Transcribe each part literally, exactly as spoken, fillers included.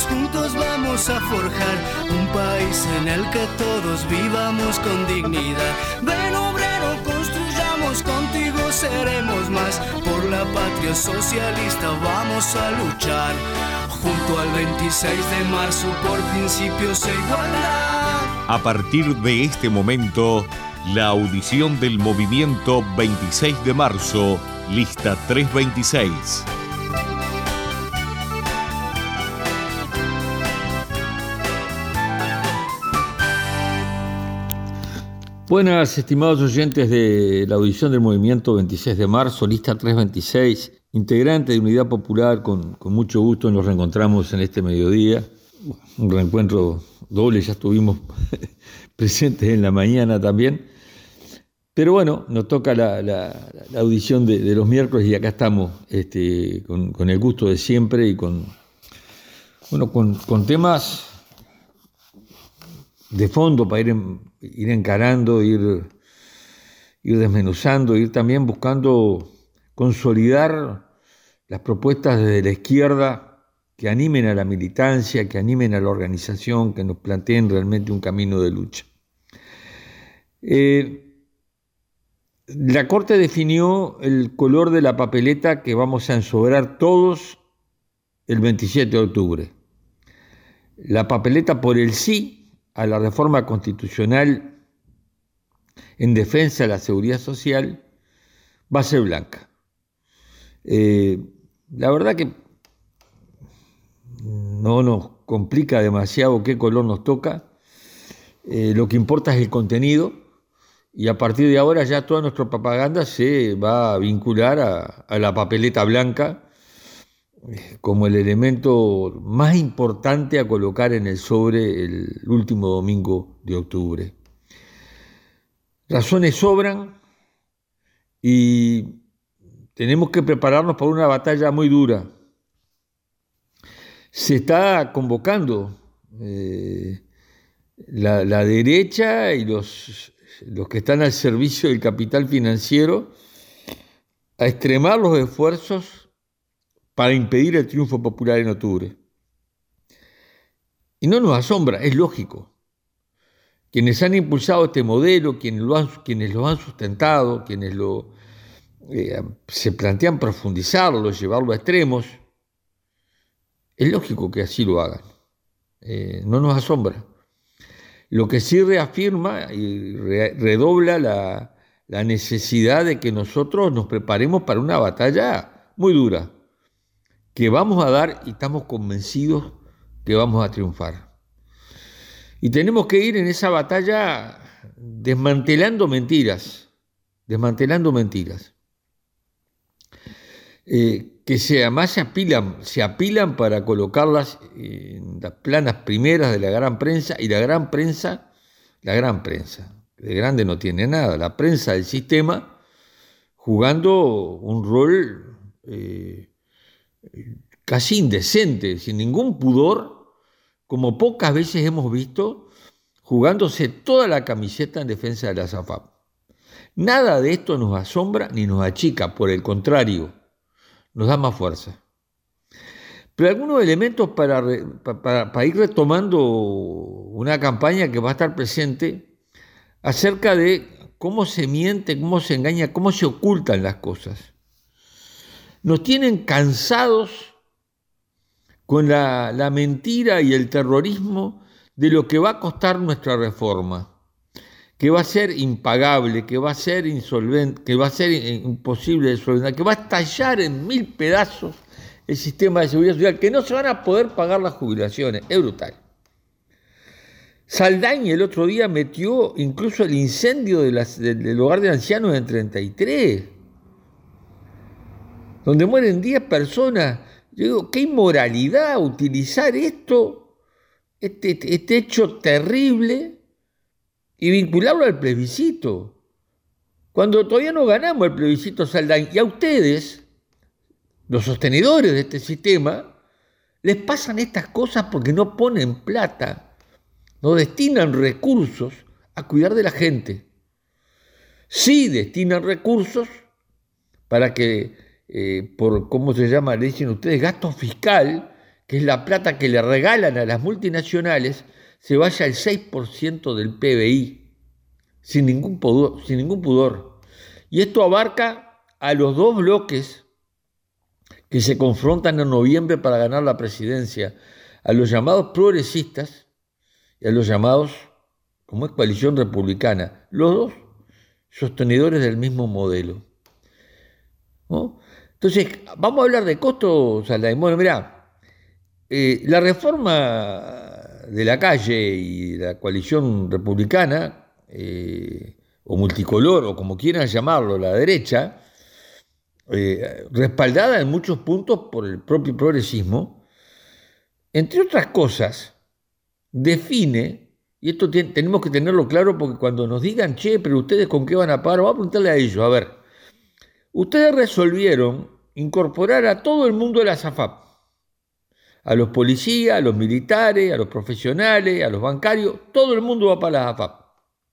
todos juntos vamos a forjar un país en el que todos vivamos con dignidad. Ven obrero, construyamos, contigo seremos más. Por la patria socialista vamos a luchar. Junto al veintiséis de marzo por principios e igualdad. A partir de este momento, la audición del movimiento veintiséis de marzo, lista trescientos veintiséis. Buenas, estimados oyentes de la audición del movimiento veintiséis de marzo, lista trescientos veintiséis, integrante de Unidad Popular, con, con mucho gusto nos reencontramos en este mediodía. Un reencuentro doble, ya estuvimos presentes en la mañana también. Pero bueno, nos toca la, la, la audición de, de los miércoles y acá estamos este, con, con el gusto de siempre y con, bueno, con, con temas de fondo para ir, en, ir encarando, ir, ir desmenuzando, ir también buscando consolidar las propuestas desde la izquierda que animen a la militancia, que animen a la organización, que nos planteen realmente un camino de lucha. Eh, la Corte definió el color de la papeleta que vamos a ensobrar todos el veintisiete de octubre. La papeleta por el sí a la reforma constitucional en defensa de la seguridad social va a ser blanca. Eh, la verdad que no nos complica demasiado qué color nos toca, eh, lo que importa es el contenido y a partir de ahora ya toda nuestra propaganda se va a vincular a, a la papeleta blanca eh, como el elemento más importante a colocar en el sobre el último domingo de octubre. Razones sobran y tenemos que prepararnos para una batalla muy dura. Se está convocando eh, la, la derecha y los, los que están al servicio del capital financiero a extremar los esfuerzos para impedir el triunfo popular en octubre. Y no nos asombra, es lógico. Quienes han impulsado este modelo, quienes lo han, quienes lo han sustentado, quienes lo, eh, se plantean profundizarlo, llevarlo a extremos, es lógico que así lo hagan, eh, no nos asombra. Lo que sí reafirma y re, redobla la, la necesidad de que nosotros nos preparemos para una batalla muy dura, que vamos a dar y estamos convencidos que vamos a triunfar. Y tenemos que ir en esa batalla desmantelando mentiras, desmantelando mentiras. Eh, que se, además se apilan, se apilan para colocarlas en las planas primeras de la gran prensa, y la gran prensa, la gran prensa, de grande no tiene nada, la prensa del sistema, jugando un rol eh, casi indecente, sin ningún pudor, como pocas veces hemos visto, jugándose toda la camiseta en defensa de la SAFAP. Nada de esto nos asombra ni nos achica, por el contrario, nos da más fuerza. Pero algunos elementos para, para, para ir retomando una campaña que va a estar presente acerca de cómo se miente, cómo se engaña, cómo se ocultan las cosas. Nos tienen cansados con la, la mentira y el terrorismo de lo que va a costar nuestra reforma, que va a ser impagable, que va a ser insolvente, que va a ser imposible de solventar, que va a estallar en mil pedazos el sistema de seguridad social, que no se van a poder pagar las jubilaciones. Es brutal. Saldaña el otro día metió incluso el incendio de las, de, del hogar de ancianos en treinta y tres, donde mueren diez personas. Yo digo, qué inmoralidad utilizar esto, este, este hecho terrible, y vincularlo al plebiscito, cuando todavía no ganamos el plebiscito Saldaña. Y a ustedes, los sostenedores de este sistema, les pasan estas cosas porque no ponen plata, no destinan recursos a cuidar de la gente. Sí destinan recursos para que, eh, por, ¿cómo se llama? Le dicen ustedes, gasto fiscal, que es la plata que le regalan a las multinacionales, se vaya al seis por ciento del P B I, sin ningún pudor, sin ningún pudor. Y esto abarca a los dos bloques que se confrontan en noviembre para ganar la presidencia, a los llamados progresistas y a los llamados, como es coalición republicana, los dos sostenedores del mismo modelo, ¿no? Entonces, vamos a hablar de costos, Saldaín. Bueno, mirá, eh, la reforma de la calle y la coalición republicana, eh, o multicolor, o como quieran llamarlo, la derecha, eh, respaldada en muchos puntos por el propio progresismo, entre otras cosas, define, y esto ten, tenemos que tenerlo claro porque cuando nos digan, che, pero ustedes con qué van a pagar, vamos a preguntarle a ellos, a ver, ustedes resolvieron incorporar a todo el mundo de la SAFAP, a los policías, a los militares, a los profesionales, a los bancarios, todo el mundo va para la SAFAP.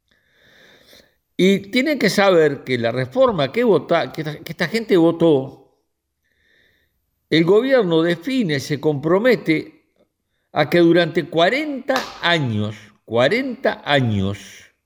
Y tienen que saber que la reforma que, vota, que, esta, que esta gente votó, el gobierno define, se compromete a que durante cuarenta años, cuarenta años,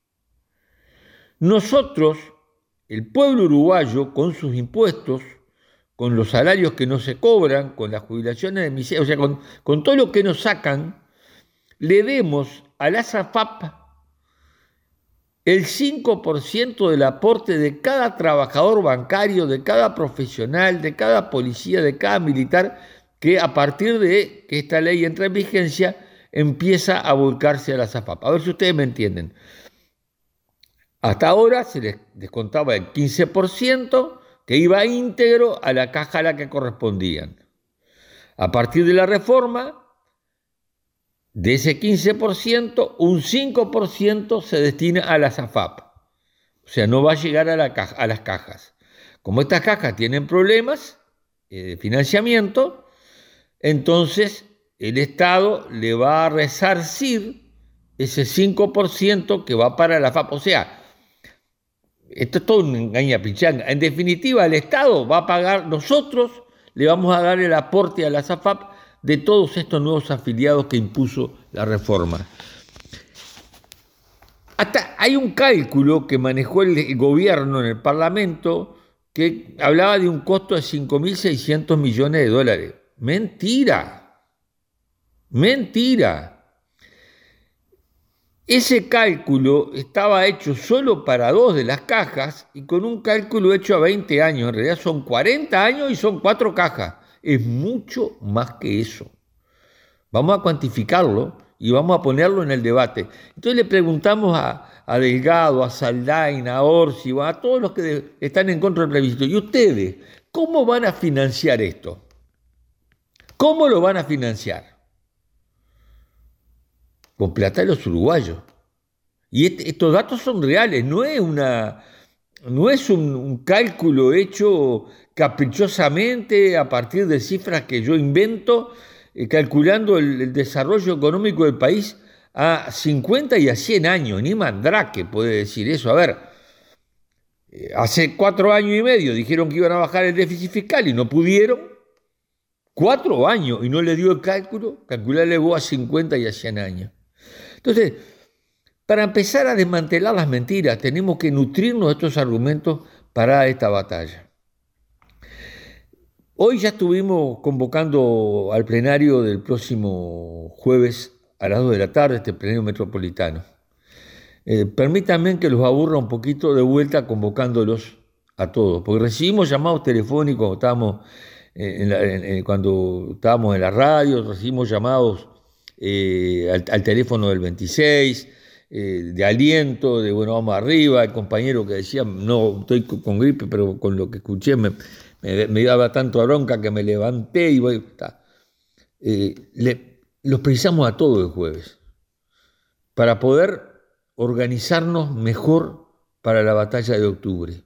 nosotros, el pueblo uruguayo, con sus impuestos, con los salarios que no se cobran, con las jubilaciones de miseria, o sea, con, con todo lo que nos sacan, le demos a la SAFAP el cinco por ciento del aporte de cada trabajador bancario, de cada profesional, de cada policía, de cada militar, que a partir de que esta ley entra en vigencia, empieza a volcarse a la SAFAP. A ver si ustedes me entienden. Hasta ahora se les descontaba el quince por ciento que iba íntegro a la caja a la que correspondían. A partir de la reforma, de ese quince por ciento, un cinco por ciento se destina a la SAFAP. O sea, no va a llegar a, la caja, a las cajas. Como estas cajas tienen problemas eh, de financiamiento, entonces el Estado le va a resarcir ese cinco por ciento que va para la SAFAP. O sea, esto es todo un engaña pichanga. En definitiva, el Estado va a pagar, nosotros le vamos a dar el aporte a la SAFAP de todos estos nuevos afiliados que impuso la reforma. Hasta hay un cálculo que manejó el gobierno en el Parlamento que hablaba de un costo de cinco mil seiscientos millones de dólares. Mentira, mentira. Ese cálculo estaba hecho solo para dos de las cajas y con un cálculo hecho a veinte años. En realidad son cuarenta años y son cuatro cajas. Es mucho más que eso. Vamos a cuantificarlo y vamos a ponerlo en el debate. Entonces le preguntamos a, a Delgado, a Saldain, a Orsi, a todos los que de, están en contra del plebiscito. ¿Y ustedes cómo van a financiar esto? ¿Cómo lo van a financiar? Con plata de los uruguayos. Y este, estos datos son reales, no es, una, no es un, un cálculo hecho caprichosamente a partir de cifras que yo invento, eh, calculando el, el desarrollo económico del país a cincuenta y a cien años. Ni Mandrake puede decir eso. A ver, eh, hace cuatro años y medio dijeron que iban a bajar el déficit fiscal y no pudieron. Cuatro años y no le dio el cálculo, calcularle vos a cincuenta y a cien años. Entonces, para empezar a desmantelar las mentiras, tenemos que nutrirnos de estos argumentos para esta batalla. Hoy ya estuvimos convocando al plenario del próximo jueves a las dos de la tarde, este plenario metropolitano. Eh, permítanme que los aburra un poquito de vuelta convocándolos a todos, porque recibimos llamados telefónicos cuando estábamos en la, en, en, cuando estábamos en la radio, recibimos llamados eh, al, al teléfono del veintiséis, eh, de aliento, de bueno, vamos arriba, el compañero que decía, no, estoy con gripe, pero con lo que escuché me, me, me daba tanto bronca que me levanté y voy, eh, le, los precisamos a todos el jueves, para poder organizarnos mejor para la batalla de octubre.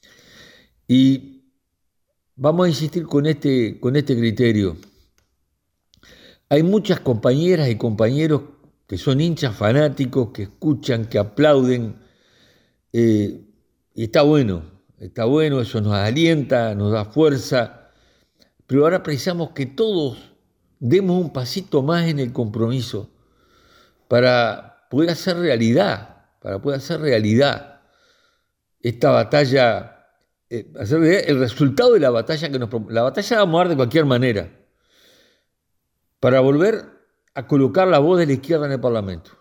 Y vamos a insistir con este, con este criterio. Hay muchas compañeras y compañeros que son hinchas fanáticos, que escuchan, que aplauden, eh, y está bueno, está bueno, eso nos alienta, nos da fuerza, pero ahora precisamos que todos demos un pasito más en el compromiso para poder hacer realidad, para poder hacer realidad esta batalla, eh, hacer realidad el resultado de la batalla que nos la batalla la vamos a dar de cualquier manera, para volver a colocar la voz de la izquierda en el Parlamento.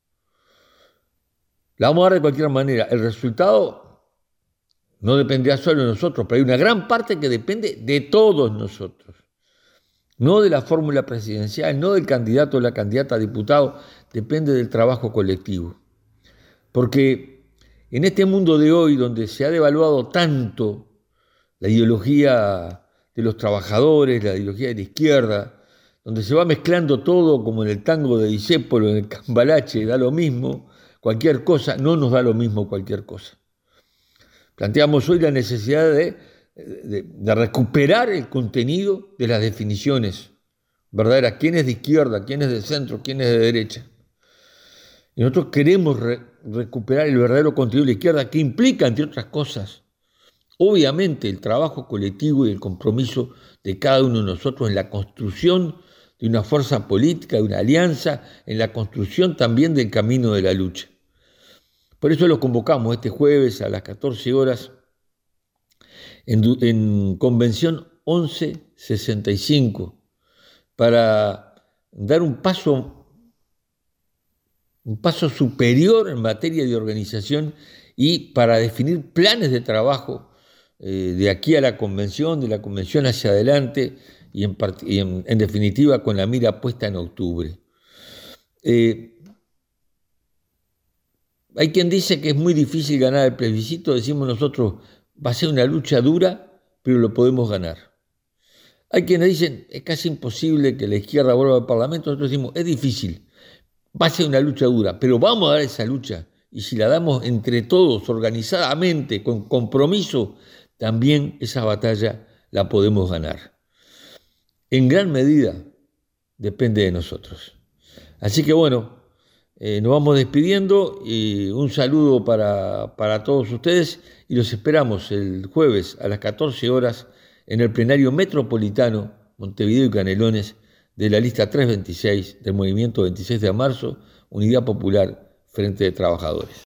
La vamos a dar de cualquier manera. El resultado no dependerá solo de nosotros, pero hay una gran parte que depende de todos nosotros. No de la fórmula presidencial, no del candidato o la candidata a diputado, depende del trabajo colectivo. Porque en este mundo de hoy, donde se ha devaluado tanto la ideología de los trabajadores, la ideología de la izquierda, donde se va mezclando todo como en el tango de Discépolo, en el cambalache, da lo mismo, cualquier cosa, no nos da lo mismo cualquier cosa. Planteamos hoy la necesidad de, de, de recuperar el contenido de las definiciones verdaderas, quién es de izquierda, quién es de centro, quién es de derecha. Y nosotros queremos re, recuperar el verdadero contenido de la izquierda, que implica, entre otras cosas, obviamente el trabajo colectivo y el compromiso de cada uno de nosotros en la construcción de una fuerza política, de una alianza, en la construcción también del camino de la lucha. Por eso lo convocamos este jueves a las catorce horas en, en Convención once sesenta y cinco para dar un paso, un paso superior en materia de organización y para definir planes de trabajo eh, de aquí a la Convención, de la Convención hacia adelante y en, y en, en definitiva con la mira puesta en octubre. Eh, Hay quien dice que es muy difícil ganar el plebiscito, decimos nosotros, va a ser una lucha dura, pero lo podemos ganar. Hay quienes dicen, es casi imposible que la izquierda vuelva al Parlamento, nosotros decimos, es difícil, va a ser una lucha dura, pero vamos a dar esa lucha, y si la damos entre todos, organizadamente, con compromiso, también esa batalla la podemos ganar. En gran medida depende de nosotros. Así que bueno, Eh, nos vamos despidiendo y un saludo para, para todos ustedes y los esperamos el jueves a las catorce horas en el plenario metropolitano Montevideo y Canelones de la lista trescientos veintiséis del movimiento veintiséis de marzo, Unidad Popular Frente de Trabajadores.